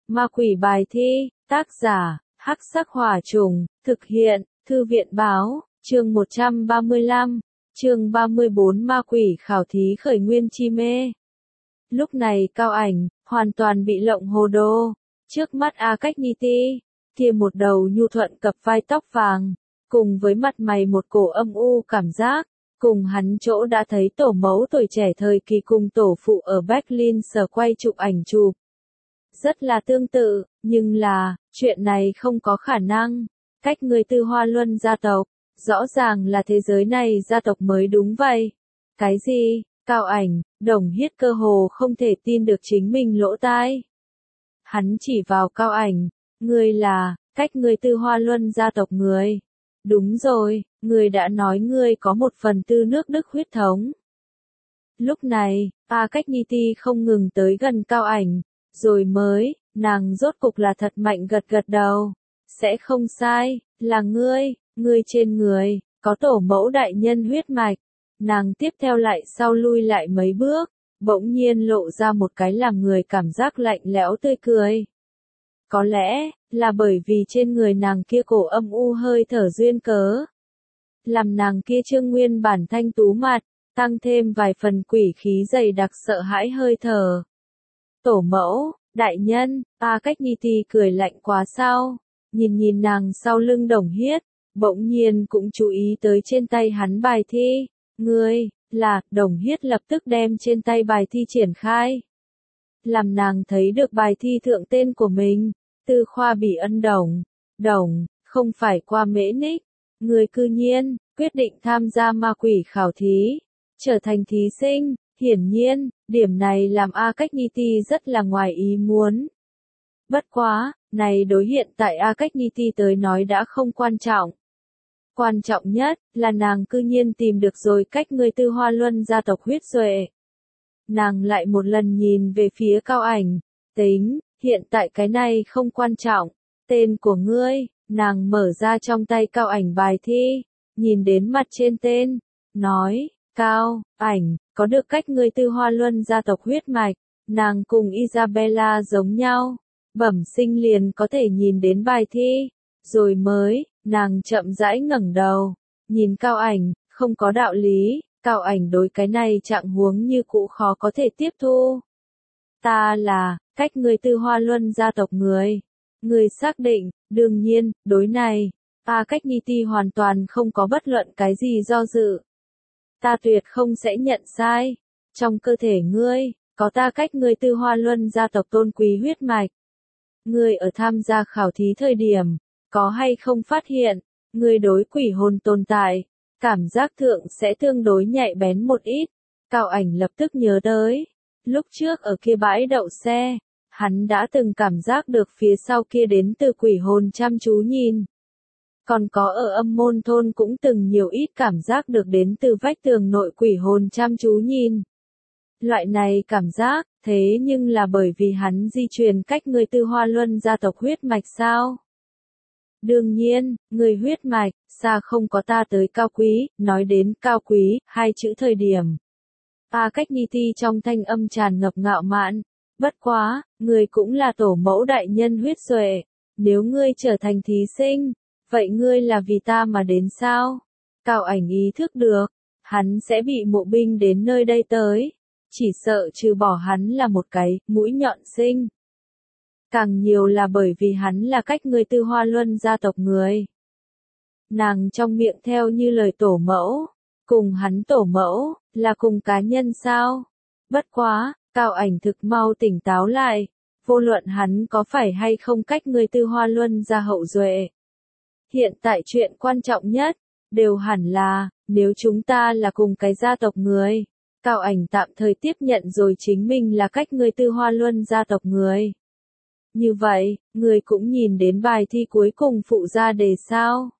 Ma quỷ bài thi, tác giả, Hắc Sắc Hỏa Trùng, thực hiện, Thư viện báo, chương 135, chương 34 Ma quỷ khảo thí khởi nguyên chi mê. Lúc này Cao Ảnh, hoàn toàn bị lộng hồ đồ, trước mắt A Cách Ni Ti, kia một đầu nhu thuận cặp vai tóc vàng, cùng với mặt mày một cổ âm u cảm giác, cùng hắn chỗ đã thấy tổ mẫu tuổi trẻ thời kỳ cùng tổ phụ ở Berlin sở quay chụp ảnh chụp. Rất là tương tự, nhưng là, chuyện này không có khả năng. Cách người Tư Hoa Luân gia tộc, rõ ràng là thế giới này gia tộc mới đúng vậy. Cái gì? Cao Ảnh, Đồng Hiết cơ hồ không thể tin được chính mình lỗ tai. Hắn chỉ vào Cao Ảnh, ngươi là, cách người Tư Hoa Luân gia tộc người. Đúng rồi, người đã nói ngươi có một phần tư nước Đức huyết thống. Lúc này, A Cách Ni Ti không ngừng tới gần Cao Ảnh, rồi mới, nàng rốt cục là thật mạnh gật gật đầu. Sẽ không sai, là ngươi trên người, có tổ mẫu đại nhân huyết mạch. Nàng tiếp theo lại sau lui lại mấy bước, bỗng nhiên lộ ra một cái làm người cảm giác lạnh lẽo tươi cười. Có lẽ, là bởi vì trên người nàng kia cổ âm u hơi thở duyên cớ. Làm nàng kia trương nguyên bản thanh tú mặt, tăng thêm vài phần quỷ khí dày đặc sợ hãi hơi thở. Tổ mẫu, đại nhân, A Cách Ni Ti cười lạnh quá sao, nhìn nàng sau lưng Đồng Hiết, bỗng nhiên cũng chú ý tới trên tay hắn bài thi, ngươi, là, Đồng Hiết lập tức đem trên tay bài thi triển khai. Làm nàng thấy được bài thi thượng tên của mình, Tư Khoa Bỉ Ân Đồng, không phải qua Mễ Ních, người cư nhiên, quyết định tham gia ma quỷ khảo thí, trở thành thí sinh. Hiển nhiên, điểm này làm A Cách Ni Ti rất là ngoài ý muốn. Bất quá, này đối hiện tại A Cách Ni Ti tới nói đã không quan trọng. Quan trọng nhất, là nàng cư nhiên tìm được rồi cách người Tư Hoa Luân gia tộc huyết duệ. Nàng lại một lần nhìn về phía Cao Ảnh, tính, hiện tại cái này không quan trọng, tên của ngươi, nàng mở ra trong tay Cao Ảnh bài thi, nhìn đến mặt trên tên, nói, Cao Ảnh, có được cách người Tư Hoa Luân gia tộc huyết mạch, nàng cùng Isabella giống nhau, bẩm sinh liền có thể nhìn đến bài thi, rồi mới, nàng chậm rãi ngẩng đầu, nhìn Cao Ảnh, không có đạo lý, Cao Ảnh đối cái này trạng huống như cũ khó có thể tiếp thu. Ta là, cách người Tư Hoa Luân gia tộc người. Người xác định, đương nhiên, đối này, A Cách Ni Ti hoàn toàn không có bất luận cái gì do dự. Ta tuyệt không sẽ nhận sai. Trong cơ thể ngươi, có ta cách người Tư Hoa Luân gia tộc tôn quý huyết mạch. Ngươi ở tham gia khảo thí thời điểm, có hay không phát hiện, ngươi đối quỷ hồn tồn tại, cảm giác thượng sẽ tương đối nhạy bén một ít. Cao Ảnh lập tức nhớ tới, lúc trước ở kia bãi đậu xe, hắn đã từng cảm giác được phía sau kia đến từ quỷ hồn chăm chú nhìn. Còn có ở Âm Môn thôn cũng từng nhiều ít cảm giác được đến từ vách tường nội quỷ hồn chăm chú nhìn. Loại này cảm giác, thế nhưng là bởi vì hắn di truyền cách người Tư Hoa Luân gia tộc huyết mạch sao? Đương nhiên, người huyết mạch, xa không có ta tới cao quý, nói đến cao quý, hai chữ thời điểm. A Cách Ni Ti trong thanh âm tràn ngập ngạo mạn, bất quá, người cũng là tổ mẫu đại nhân huyết duệ, nếu ngươi trở thành thí sinh, vậy ngươi là vì ta mà đến sao? Cao Ảnh ý thức được, hắn sẽ bị mộ binh đến nơi đây tới, chỉ sợ trừ bỏ hắn là một cái mũi nhọn sinh. Càng nhiều là bởi vì hắn là cách người Tư Hoa Luân gia tộc người. Nàng trong miệng theo như lời tổ mẫu, cùng hắn tổ mẫu, là cùng cá nhân sao? Bất quá, Cao Ảnh thực mau tỉnh táo lại, vô luận hắn có phải hay không cách người Tư Hoa Luân gia hậu duệ. Hiện tại chuyện quan trọng nhất, đều hẳn là, nếu chúng ta là cùng cái gia tộc người. Cao Ảnh tạm thời tiếp nhận rồi chính mình là cách người Tư Hoa Luân gia tộc người. Như vậy, người cũng nhìn đến bài thi cuối cùng phụ ra đề sao?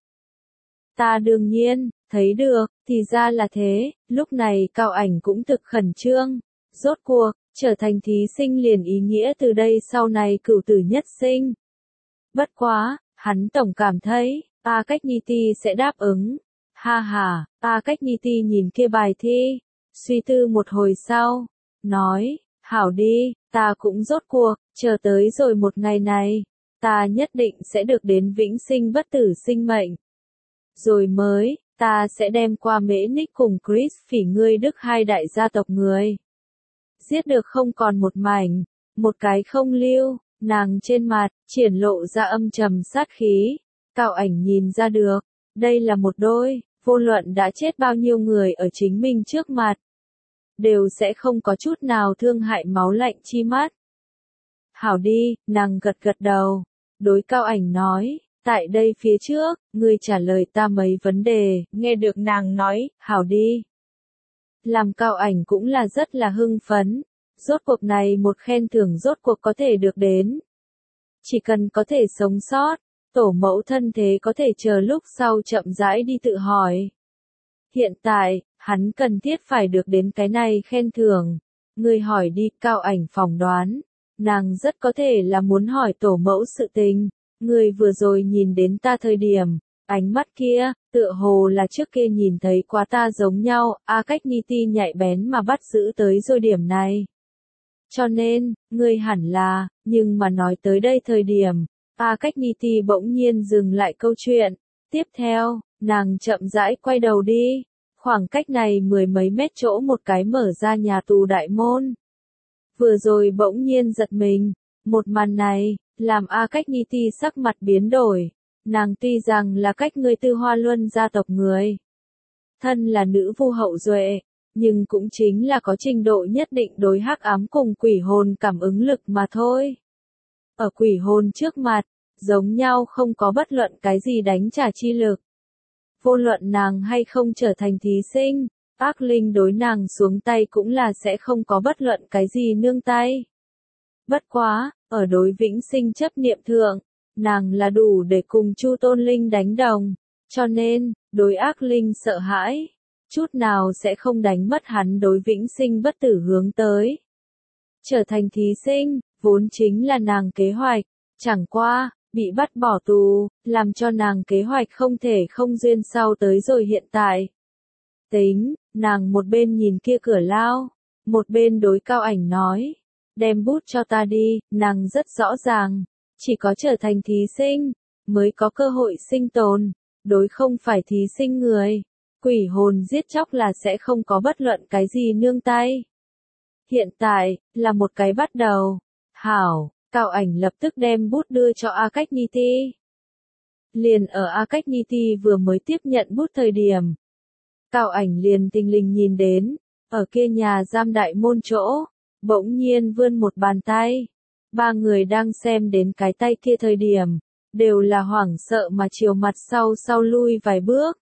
Ta đương nhiên, thấy được, thì ra là thế, lúc này Cao Ảnh cũng thực khẩn trương. Rốt cuộc, trở thành thí sinh liền ý nghĩa từ đây sau này cửu tử nhất sinh. Bất quá, hắn tổng cảm thấy, A Cách Ni Ti sẽ đáp ứng. Ha ha, A Cách Ni Ti nhìn kia bài thi, suy tư một hồi sau, nói, Hảo đi, ta cũng rốt cuộc, chờ tới rồi một ngày này, ta nhất định sẽ được đến vĩnh sinh bất tử sinh mệnh. Rồi mới, ta sẽ đem qua Mễ Ních cùng Chris Phỉ ngươi Đức hai đại gia tộc người. Giết được không còn một mảnh, một cái không lưu, nàng trên mặt, triển lộ ra âm trầm sát khí. Cao Ảnh nhìn ra được, đây là một đôi, vô luận đã chết bao nhiêu người ở chính mình trước mặt, đều sẽ không có chút nào thương hại máu lạnh chi mắt. Hảo đi, nàng gật gật đầu, đối Cao Ảnh nói, tại đây phía trước, ngươi trả lời ta mấy vấn đề, nghe được nàng nói, hảo đi. Làm Cao Ảnh cũng là rất là hưng phấn, rốt cuộc này một khen thưởng rốt cuộc có thể được đến. Chỉ cần có thể sống sót, tổ mẫu thân thế có thể chờ lúc sau chậm rãi đi tự hỏi. Hiện tại, hắn cần thiết phải được đến cái này khen thưởng. Ngươi hỏi đi, Cao Ảnh phỏng đoán. Nàng rất có thể là muốn hỏi tổ mẫu sự tình. Ngươi vừa rồi nhìn đến ta thời điểm, ánh mắt kia, tựa hồ là trước kia nhìn thấy quá ta giống nhau, A Cách Niti nhạy bén mà bắt giữ tới rồi điểm này. Cho nên, ngươi hẳn là, nhưng mà nói tới đây thời điểm, A Cách Niti bỗng nhiên dừng lại câu chuyện. Tiếp theo, nàng chậm rãi quay đầu đi. Khoảng cách này mười mấy mét chỗ một cái mở ra nhà tù đại môn. Vừa rồi bỗng nhiên giật mình, một màn này, làm A Cách Niti sắc mặt biến đổi. Nàng tuy rằng là cách ngươi Tư Hoa Luân gia tộc người, thân là nữ vu hậu duệ, nhưng cũng chính là có trình độ nhất định đối hắc ám cùng quỷ hồn cảm ứng lực mà thôi. Ở quỷ hồn trước mặt, giống nhau không có bất luận cái gì đánh trả chi lực. Vô luận nàng hay không trở thành thí sinh, ác linh đối nàng xuống tay cũng là sẽ không có bất luận cái gì nương tay. Bất quá, ở đối vĩnh sinh chấp niệm thượng, nàng là đủ để cùng Chu Tôn Linh đánh đồng, cho nên, đối ác linh sợ hãi, chút nào sẽ không đánh mất hắn đối vĩnh sinh bất tử hướng tới. Trở thành thí sinh, vốn chính là nàng kế hoạch, chẳng qua, bị bắt bỏ tù, làm cho nàng kế hoạch không thể không duyên sau tới rồi hiện tại. Tính, nàng một bên nhìn kia cửa lao, một bên đối Cao Ảnh nói, đem bút cho ta đi, nàng rất rõ ràng, chỉ có trở thành thí sinh, mới có cơ hội sinh tồn, đối không phải thí sinh người, quỷ hồn giết chóc là sẽ không có bất luận cái gì nương tay. Hiện tại, là một cái bắt đầu. Hảo, Cao Ảnh lập tức đem bút đưa cho A Cách Niti. Liền ở A Cách Niti vừa mới tiếp nhận bút thời điểm. Cao Ảnh liền tinh linh nhìn đến, ở kia nhà giam đại môn chỗ, bỗng nhiên vươn một bàn tay. Ba người đang xem đến cái tay kia thời điểm, đều là hoảng sợ mà chiều mặt sau lui vài bước.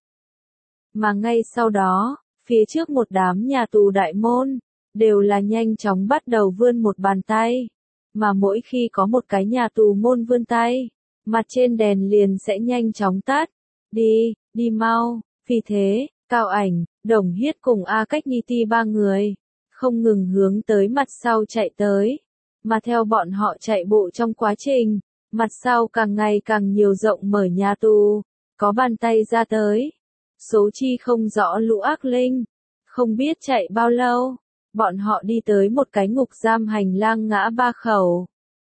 Mà ngay sau đó, phía trước một đám nhà tù đại môn, đều là nhanh chóng bắt đầu vươn một bàn tay. Mà mỗi khi có một cái nhà tù môn vươn tay, mặt trên đèn liền sẽ nhanh chóng tắt. Đi, đi mau. Vì thế, Cao Ảnh, Đồng Hiết cùng A Cách Niti ba người, không ngừng hướng tới mặt sau chạy tới. Mà theo bọn họ chạy bộ trong quá trình, mặt sau càng ngày càng nhiều rộng mở nhà tù, có bàn tay ra tới. Số chi không rõ lũ ác linh, không biết chạy bao lâu, bọn họ đi tới một cái ngục giam hành lang ngã ba khẩu.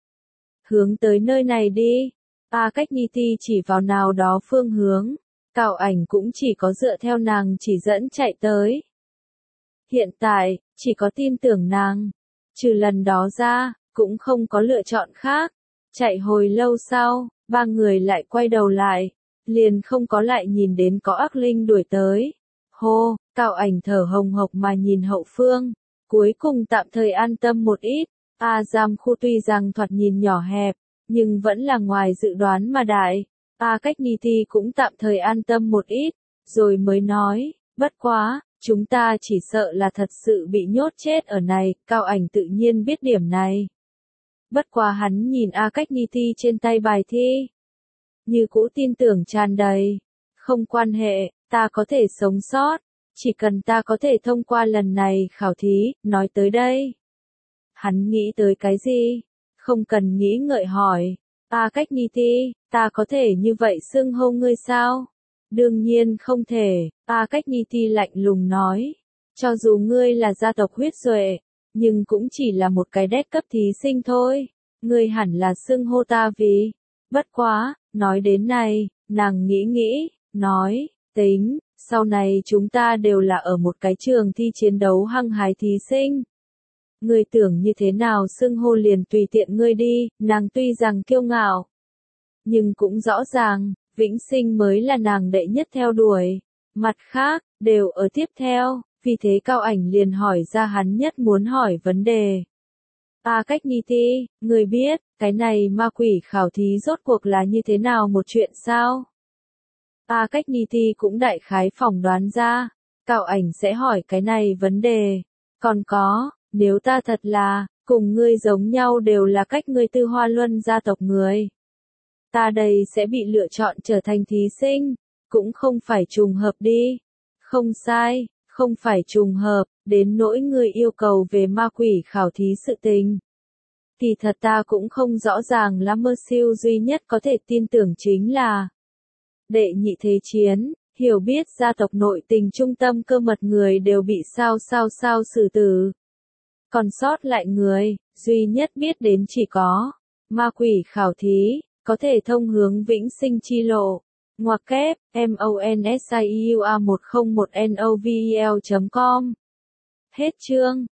Hướng tới nơi này đi, A Cách Niti chỉ vào nào đó phương hướng, Cao Ảnh cũng chỉ có dựa theo nàng chỉ dẫn chạy tới. Hiện tại, chỉ có tin tưởng nàng, trừ lần đó ra, cũng không có lựa chọn khác. Chạy hồi lâu sau, ba người lại quay đầu lại, liền không có lại nhìn đến có ác linh đuổi tới. Hô, Cao Ảnh thở hồng hộc mà nhìn hậu phương, cuối cùng tạm thời an tâm một ít. A giam khu tuy rằng thoạt nhìn nhỏ hẹp, nhưng vẫn là ngoài dự đoán mà đại. A Cách Niti cũng tạm thời an tâm một ít, rồi mới nói, bất quá, chúng ta chỉ sợ là thật sự bị nhốt chết ở này. Cao Ảnh tự nhiên biết điểm này. Bất quá hắn nhìn A Cách Niti trên tay bài thi, như cũ tin tưởng tràn đầy. Không quan hệ, ta có thể sống sót, chỉ cần ta có thể thông qua lần này khảo thí. Nói tới đây, hắn nghĩ tới cái gì? Không cần nghĩ ngợi hỏi, A Cách Niti, ta có thể như vậy xưng hô ngươi sao? Đương nhiên không thể, A Cách Niti lạnh lùng nói. Cho dù ngươi là gia tộc huyết duệ, nhưng cũng chỉ là một cái đét cấp thí sinh thôi. Ngươi hẳn là xưng hô ta vì. Bất quá, nói đến này, nàng nghĩ nghĩ, nói, tính, sau này chúng ta đều là ở một cái trường thi chiến đấu hăng hái thí sinh. Ngươi tưởng như thế nào xưng hô liền tùy tiện ngươi đi, nàng tuy rằng kiêu ngạo, nhưng cũng rõ ràng, Vĩnh Sinh mới là nàng đệ nhất theo đuổi. Mặt khác, đều ở tiếp theo, vì thế Cao Ảnh liền hỏi ra hắn nhất muốn hỏi vấn đề. Cách Ni Ti, người biết, cái này ma quỷ khảo thí rốt cuộc là như thế nào một chuyện sao? Cách Ni Ti cũng đại khái phỏng đoán ra, Cao Ảnh sẽ hỏi cái này vấn đề. Còn có, nếu ta thật là, cùng ngươi giống nhau đều là cách ngươi Tư Hoa Luân gia tộc người. Ta đây sẽ bị lựa chọn trở thành thí sinh, cũng không phải trùng hợp đi. Không sai, không phải trùng hợp, đến nỗi ngươi yêu cầu về ma quỷ khảo thí sự tình. Thì thật ta cũng không rõ ràng lắm, mơ siêu duy nhất có thể tin tưởng chính là Đệ Nhị Thế Chiến, hiểu biết gia tộc nội tình trung tâm cơ mật người đều bị sao xử tử. Còn sót lại người, duy nhất biết đến chỉ có ma quỷ khảo thí, có thể thông hướng vĩnh sinh chi lộ. Ngoặc kép, MONSIUA101NOVEL.com. Hết chương.